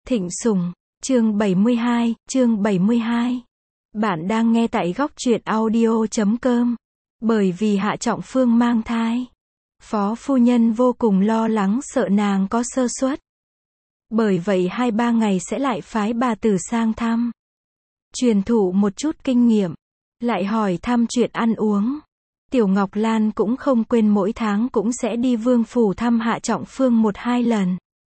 Thịnh Sủng, chương 72. Bạn đang nghe tại góc truyện audio.com. Bởi vì Hạ Trọng Phương mang thai, Phó phu nhân vô cùng lo lắng sợ nàng có sơ suất. Bởi vậy 2-3 ngày sẽ lại phái bà tử sang thăm, truyền thụ một chút kinh nghiệm, lại hỏi thăm chuyện ăn uống. Tiểu Ngọc Lan cũng không quên mỗi tháng cũng sẽ đi vương phủ thăm Hạ Trọng Phương 1-2 lần.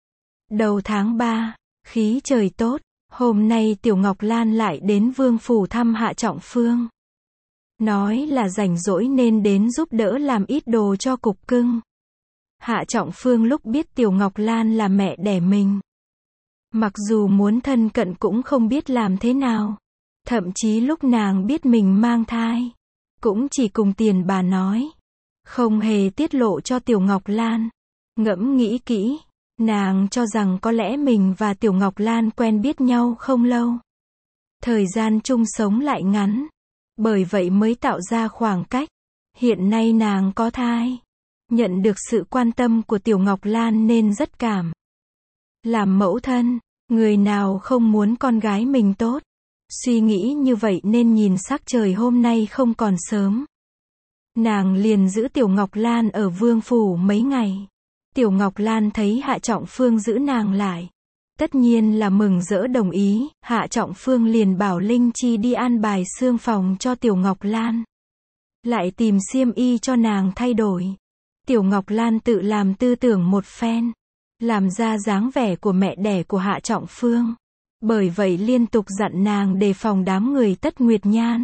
Đầu tháng 3, khí trời tốt, hôm nay Tiểu Ngọc Lan lại đến vương phủ thăm Hạ Trọng Phương. Nói là rảnh rỗi nên đến giúp đỡ làm ít đồ cho cục cưng. Hạ Trọng Phương lúc biết Tiểu Ngọc Lan là mẹ đẻ mình, mặc dù muốn thân cận cũng không biết làm thế nào. Thậm chí lúc nàng biết mình mang thai, cũng chỉ cùng tiền bà nói, không hề tiết lộ cho Tiểu Ngọc Lan. Ngẫm nghĩ kỹ, nàng cho rằng có lẽ mình và Tiểu Ngọc Lan quen biết nhau không lâu, thời gian chung sống lại ngắn, bởi vậy mới tạo ra khoảng cách. Hiện nay nàng có thai, nhận được sự quan tâm của Tiểu Ngọc Lan nên rất cảm. Làm mẫu thân, người nào không muốn con gái mình tốt. Suy nghĩ như vậy nên nhìn sắc trời hôm nay không còn sớm, nàng liền giữ Tiểu Ngọc Lan ở vương phủ mấy ngày. Tiểu Ngọc Lan thấy Hạ Trọng Phương giữ nàng lại, tất nhiên là mừng rỡ đồng ý. Hạ Trọng Phương liền bảo Linh Chi đi an bài xương phòng cho Tiểu Ngọc Lan, lại tìm xiêm y cho nàng thay đổi. Tiểu Ngọc Lan tự làm tư tưởng một phen, làm ra dáng vẻ của mẹ đẻ của Hạ Trọng Phương. Bởi vậy liên tục dặn nàng đề phòng đám người Tất Nguyệt Nhan.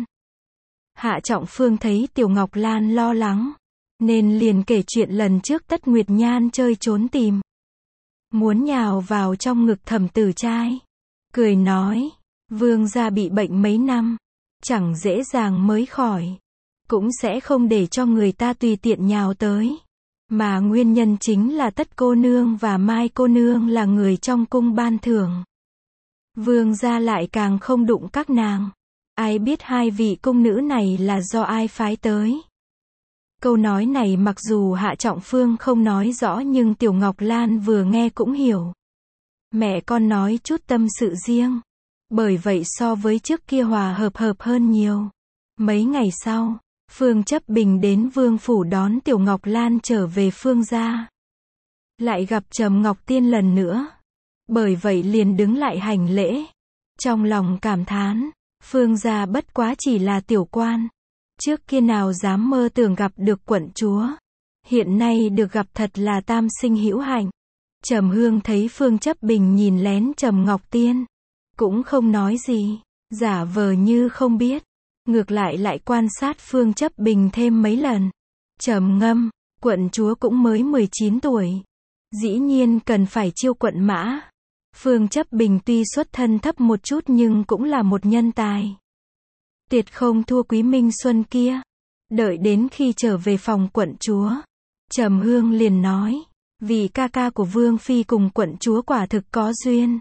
Hạ Trọng Phương thấy Tiểu Ngọc Lan lo lắng, nên liền kể chuyện lần trước Tất Nguyệt Nhan chơi trốn tìm, muốn nhào vào trong ngực Thẩm Tử Trai. Cười nói, vương gia bị bệnh mấy năm, chẳng dễ dàng mới khỏi, cũng sẽ không để cho người ta tùy tiện nhào tới. Mà nguyên nhân chính là Tất cô nương và Mai cô nương là người trong cung ban thưởng. Vương gia lại càng không đụng các nàng. Ai biết hai vị cung nữ này là do ai phái tới. Câu nói này mặc dù Hạ Trọng Phương không nói rõ nhưng Tiểu Ngọc Lan vừa nghe cũng hiểu. Mẹ con nói chút tâm sự riêng, bởi vậy so với trước kia hòa hợp hơn nhiều. Mấy ngày sau, Phương Chấp Bình đến vương phủ đón Tiểu Ngọc Lan trở về Phương gia. Lại gặp Trầm Ngọc Tiên lần nữa, bởi vậy liền đứng lại hành lễ. Trong lòng cảm thán, Phương gia bất quá chỉ là tiểu quan, trước kia nào dám mơ tưởng gặp được quận chúa, hiện nay được gặp thật là tam sinh hữu hạnh. Trầm Hương thấy Phương Chấp Bình nhìn lén Trầm Ngọc Tiên, cũng không nói gì, giả vờ như không biết, ngược lại quan sát Phương Chấp Bình thêm mấy lần. Trầm ngâm, quận chúa cũng mới 19 tuổi, dĩ nhiên cần phải chiêu quận mã. Phương Chấp Bình tuy xuất thân thấp một chút nhưng cũng là một nhân tài, tuyệt không thua Quý Minh Xuân kia. Đợi đến khi trở về phòng quận chúa, Trầm Hương liền nói, vì ca ca của Vương Phi cùng quận chúa quả thực có duyên.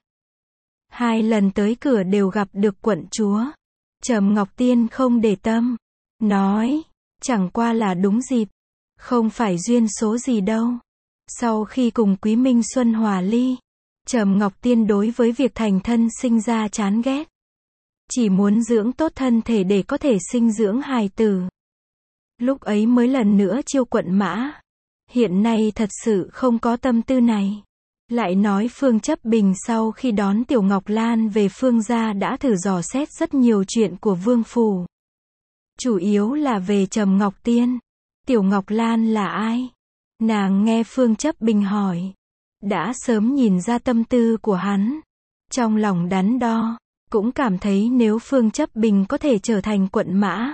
2 lần tới cửa đều gặp được quận chúa. Trầm Ngọc Tiên không để tâm, nói, chẳng qua là đúng dịp, không phải duyên số gì đâu. Sau khi cùng Quý Minh Xuân hòa ly, Trầm Ngọc Tiên đối với việc thành thân sinh ra chán ghét, chỉ muốn dưỡng tốt thân thể để có thể sinh dưỡng hài tử. Lúc ấy mới lần nữa chiêu quận mã, hiện nay thật sự không có tâm tư này. Lại nói Phương Chấp Bình sau khi đón Tiểu Ngọc Lan về Phương gia đã thử dò xét rất nhiều chuyện của vương phủ, chủ yếu là về Trầm Ngọc Tiên. Tiểu Ngọc Lan là ai? Nàng nghe Phương Chấp Bình hỏi, đã sớm nhìn ra tâm tư của hắn, trong lòng đắn đo, cũng cảm thấy nếu Phương Chấp Bình có thể trở thành quận mã,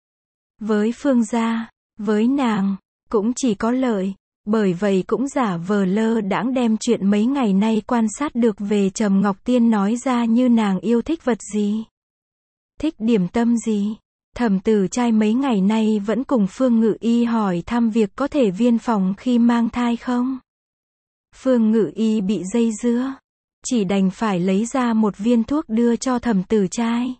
với Phương gia, với nàng, cũng chỉ có lợi. Bởi vậy cũng giả vờ lơ đãng đem chuyện mấy ngày nay quan sát được về Trầm Ngọc Tiên nói ra, như nàng yêu thích vật gì, thích điểm tâm gì. Thẩm Tử Trai mấy ngày nay vẫn cùng Phương Ngự Y hỏi thăm việc có thể viên phòng khi mang thai không. Phương Ngự Y bị dây dưa, chỉ đành phải lấy ra một viên thuốc đưa cho Thẩm Tử Trai.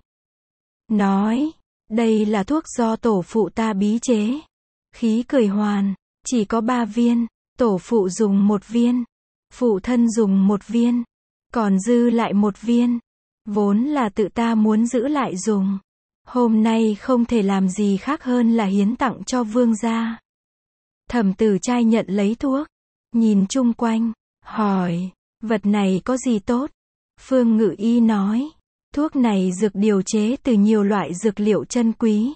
Nói, đây là thuốc do tổ phụ ta bí chế. Khí cười hoàn, chỉ có 3 viên, tổ phụ dùng 1 viên, phụ thân dùng 1 viên. còn dư lại một viên. Vốn là tự ta muốn giữ lại dùng. Hôm nay không thể làm gì khác hơn là hiến tặng cho vương gia. Thẩm Tử Trai nhận lấy thuốc, nhìn chung quanh, hỏi, vật này có gì tốt? Phương Ngự Y nói, thuốc này dược điều chế từ nhiều loại dược liệu chân quý,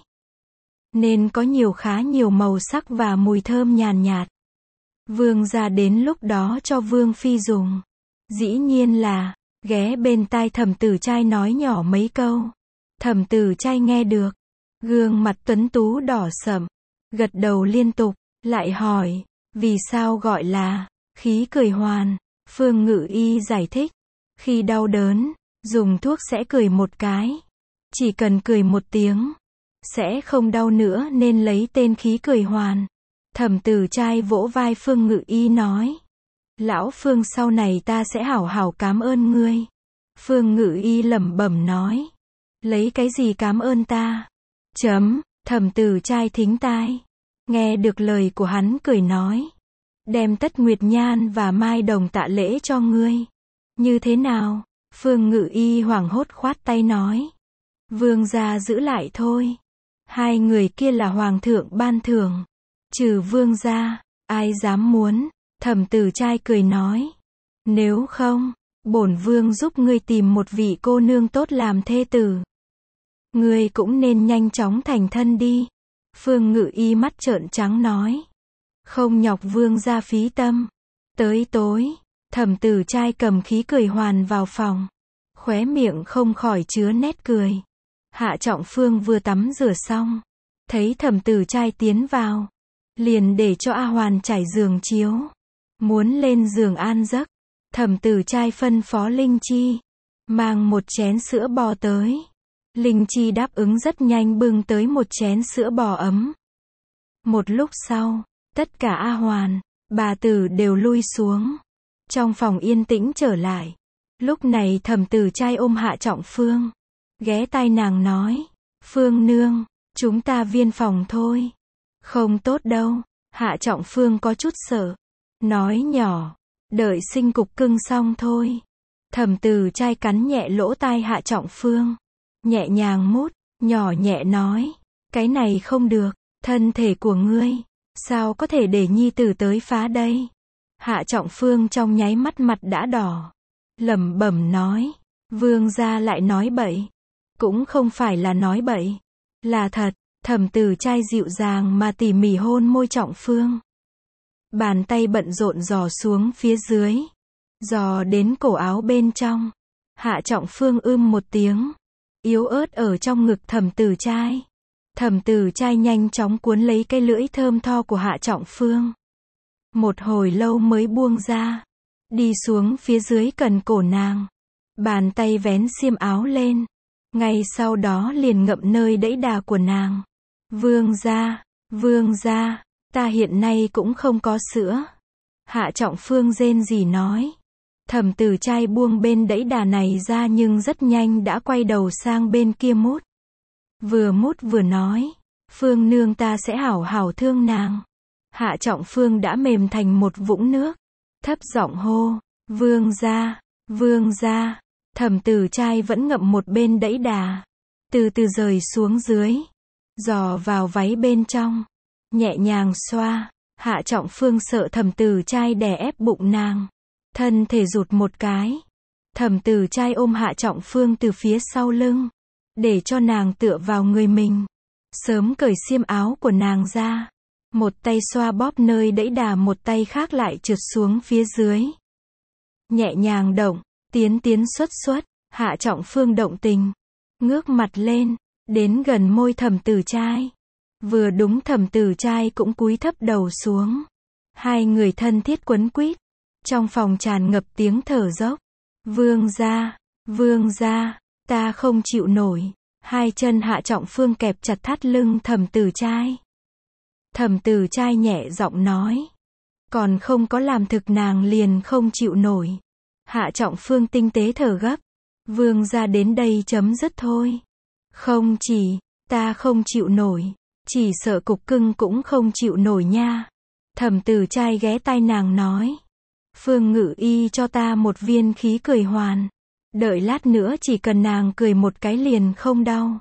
nên có khá nhiều màu sắc và mùi thơm nhàn nhạt. Vương gia đến lúc đó cho Vương Phi dùng. Dĩ nhiên là, ghé bên tai Thẩm Tử Trai nói nhỏ mấy câu. Thẩm Tử Trai nghe được, gương mặt tuấn tú đỏ sẫm, gật đầu liên tục, lại hỏi, vì sao gọi là khí cười hoàn? Phương Ngự Y giải thích, khi đau đớn, dùng thuốc sẽ cười một cái. Chỉ cần cười một tiếng, sẽ không đau nữa nên lấy tên khí cười hoàn. Thẩm Tử Trai vỗ vai Phương Ngự Y nói, lão Phương sau này ta sẽ hảo hảo cảm ơn ngươi. Phương Ngự Y lẩm bẩm nói, lấy cái gì cảm ơn ta? Thẩm Tử Trai thính tai, nghe được lời của hắn cười nói, đem Tất Nguyệt Nhan và Mai Đồng tạ lễ cho ngươi. Như thế nào? Phương Ngự Y hoảng hốt khoát tay nói, vương gia giữ lại thôi. Hai người kia là hoàng thượng ban thưởng, trừ vương gia, ai dám muốn? Thẩm Tử Trai cười nói, nếu không, bổn vương giúp ngươi tìm một vị cô nương tốt làm thê tử. Ngươi cũng nên nhanh chóng thành thân đi. Phương Ngự Y mắt trợn trắng nói, không nhọc vương gia phí tâm. Tới tối, Thẩm Tử Trai cầm khí cười hoàn vào phòng, khóe miệng không khỏi chứa nét cười. Hạ Trọng Phương vừa tắm rửa xong, thấy Thẩm Tử Trai tiến vào, liền để cho A Hoàn trải giường chiếu, muốn lên giường an giấc. Thẩm Tử Trai phân phó Linh Chi mang một chén sữa bò tới. Linh Chi đáp ứng rất nhanh bưng tới một chén sữa bò ấm. Một lúc sau, tất cả A Hoàn, bà tử đều lui xuống. Trong phòng yên tĩnh trở lại. Lúc này Thẩm Tử Trai ôm Hạ Trọng Phương, ghé tai nàng nói, Phương nương, chúng ta viên phòng thôi. Không tốt đâu. Hạ Trọng Phương có chút sợ, nói nhỏ, đợi sinh cục cưng xong thôi. Thẩm Tử Trai cắn nhẹ lỗ tai Hạ Trọng Phương, nhẹ nhàng mút, nhỏ nhẹ nói, cái này không được, thân thể của ngươi, sao có thể để nhi tử tới phá đây? Hạ Trọng Phương trong nháy mắt mặt đã đỏ, lẩm bẩm nói, vương gia lại nói bậy. Cũng không phải là nói bậy, là thật. Thẩm Tử Trai dịu dàng mà tỉ mỉ hôn môi Trọng Phương. Bàn tay bận rộn dò xuống phía dưới, dò đến cổ áo bên trong. Hạ Trọng Phương một tiếng, yếu ớt ở trong ngực Thẩm Tử Trai. Thẩm Tử Trai nhanh chóng cuốn lấy cái lưỡi thơm tho của Hạ Trọng Phương. Một hồi lâu mới buông ra, đi xuống phía dưới cần cổ nàng. Bàn tay vén xiêm áo lên, ngay sau đó liền ngậm nơi đẫy đà của nàng. Vương gia, ta hiện nay cũng không có sữa. Hạ Trọng Phương rên rỉ nói. Thẩm Tử Trai buông bên đẫy đà này ra nhưng rất nhanh đã quay đầu sang bên kia mút. Vừa mút vừa nói, Phương nương ta sẽ hảo hảo thương nàng. Hạ Trọng Phương đã mềm thành một vũng nước, thấp giọng hô, vương gia. Thẩm Tử Trai vẫn ngậm một bên đẫy đà, từ từ rời xuống dưới, dò vào váy bên trong, nhẹ nhàng xoa. Hạ Trọng Phương sợ Thẩm Tử Trai đè ép bụng nàng, thân thể rụt một cái. Thẩm Tử Trai ôm Hạ Trọng Phương từ phía sau lưng, để cho nàng tựa vào người mình, sớm cởi xiêm áo của nàng ra, một tay xoa bóp nơi đẫy đà, một tay khác lại trượt xuống phía dưới, nhẹ nhàng động, tiến xuất. Hạ Trọng Phương động tình, ngước mặt lên, đến gần môi Thẩm Tử Trai. Vừa đúng Thẩm Tử Trai cũng cúi thấp đầu xuống. Hai người thân thiết quấn quýt. Trong phòng tràn ngập tiếng thở dốc. Vương gia, ta không chịu nổi. Hai chân Hạ Trọng Phương kẹp chặt thắt lưng Thẩm Tử Trai. Thẩm Tử Trai nhẹ giọng nói, còn không có làm thực nàng liền không chịu nổi. Hạ Trọng Phương tinh tế thở gấp. Vương gia đến đây chấm dứt thôi. Không chỉ, ta không chịu nổi, chỉ sợ cục cưng cũng không chịu nổi nha. Thẩm Tử Trai ghé tai nàng nói. Phương Ngự Y cho ta một viên khí cười hoàn. Đợi lát nữa chỉ cần nàng cười một cái liền không đau.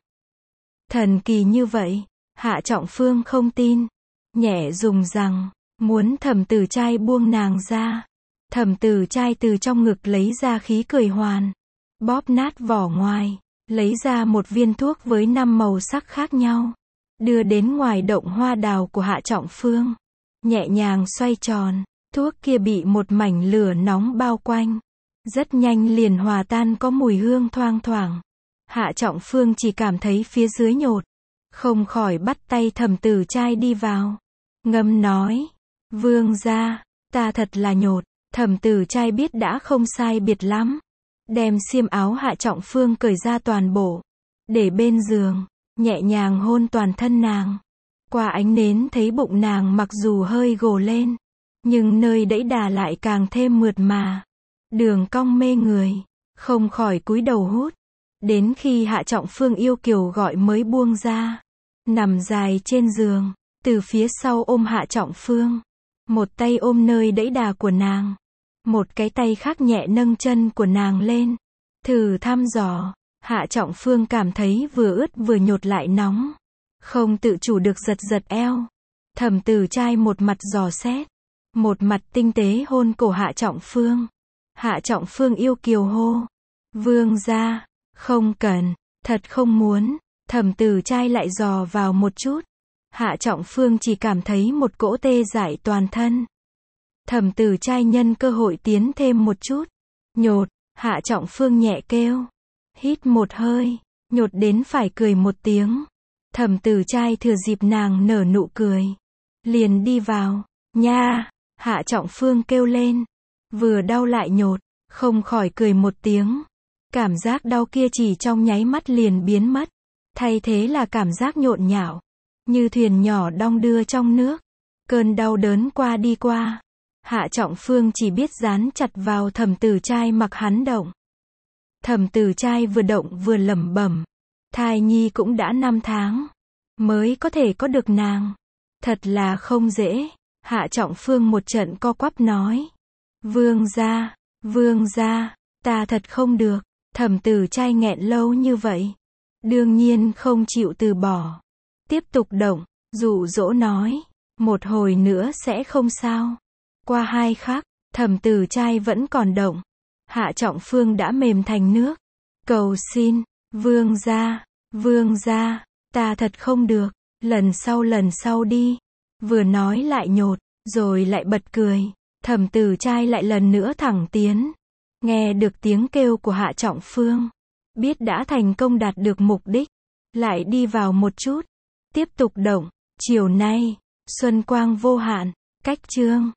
Thần kỳ như vậy, Hạ Trọng Phương không tin. Nhẹ dùng rằng, muốn Thẩm Tử Trai buông nàng ra. Thẩm Tử Trai từ trong ngực lấy ra khí cười hoàn. Bóp nát vỏ ngoài, lấy ra một viên thuốc với 5 màu sắc khác nhau. Đưa đến ngoài động hoa đào của Hạ Trọng Phương. Nhẹ nhàng xoay tròn, thuốc kia bị một mảnh lửa nóng bao quanh. Rất nhanh liền hòa tan có mùi hương thoang thoảng. Hạ Trọng Phương chỉ cảm thấy phía dưới nhột. Không khỏi bắt tay Thẩm Tử Trai đi vào. Ngâm nói, vương gia, ta thật là nhột. Thẩm Tử Trai biết đã không sai biệt lắm. Đem xiêm áo Hạ Trọng Phương cởi ra toàn bộ. Để bên giường, nhẹ nhàng hôn toàn thân nàng. Qua ánh nến thấy bụng nàng mặc dù hơi gồ lên. Nhưng nơi đẫy đà lại càng thêm mượt mà. Đường cong mê người, không khỏi cúi đầu hút. Đến khi Hạ Trọng Phương yêu kiều gọi mới buông ra. Nằm dài trên giường, từ phía sau ôm Hạ Trọng Phương. Một tay ôm nơi đẫy đà của nàng. Một cái tay khác nhẹ nâng chân của nàng lên. Thử thăm dò, Hạ Trọng Phương cảm thấy vừa ướt vừa nhột lại nóng. Không tự chủ được giật giật eo. Thẩm Tử Trai một mặt dò xét. Một mặt tinh tế hôn cổ Hạ Trọng Phương. Hạ Trọng Phương yêu kiều hô. Vương gia, không cần, thật không muốn. Thẩm Tử Trai lại dò vào một chút. Hạ Trọng Phương chỉ cảm thấy một cỗ tê dại toàn thân. Thẩm Tử Trai nhân cơ hội tiến thêm một chút. Nhột, Hạ Trọng Phương nhẹ kêu. Hít một hơi, nhột đến phải cười một tiếng. Thẩm Tử Trai thừa dịp nàng nở nụ cười. Liền đi vào, nha, Hạ Trọng Phương kêu lên. Vừa đau lại nhột, không khỏi cười một tiếng. Cảm giác đau kia chỉ trong nháy mắt liền biến mất. Thay thế là cảm giác nhộn nhạo. Như thuyền nhỏ đong đưa trong nước. Cơn đau đớn qua đi qua. Hạ Trọng Phương chỉ biết dán chặt vào Thẩm Tử Trai mặc hắn động. Thẩm Tử Trai vừa động vừa lẩm bẩm. Thai nhi cũng đã 5 tháng. Mới có thể có được nàng. Thật là không dễ. Hạ Trọng Phương một trận co quắp nói. Vương gia, ta thật không được. Thẩm Tử Trai nghẹn lâu như vậy. Đương nhiên không chịu từ bỏ. Tiếp tục động, dụ dỗ nói. Một hồi nữa sẽ không sao. Qua 2 khắc, Thẩm Tử Trai vẫn còn động. Hạ Trọng Phương đã mềm thành nước. Cầu xin, vương gia, ta thật không được. Lần sau đi. Vừa nói lại nhột, rồi lại bật cười. Thẩm Tử Trai lại lần nữa thẳng tiến. Nghe được tiếng kêu của Hạ Trọng Phương. Biết đã thành công đạt được mục đích. Lại đi vào một chút. Tiếp tục động. Chiều nay, xuân quang vô hạn. Cách chương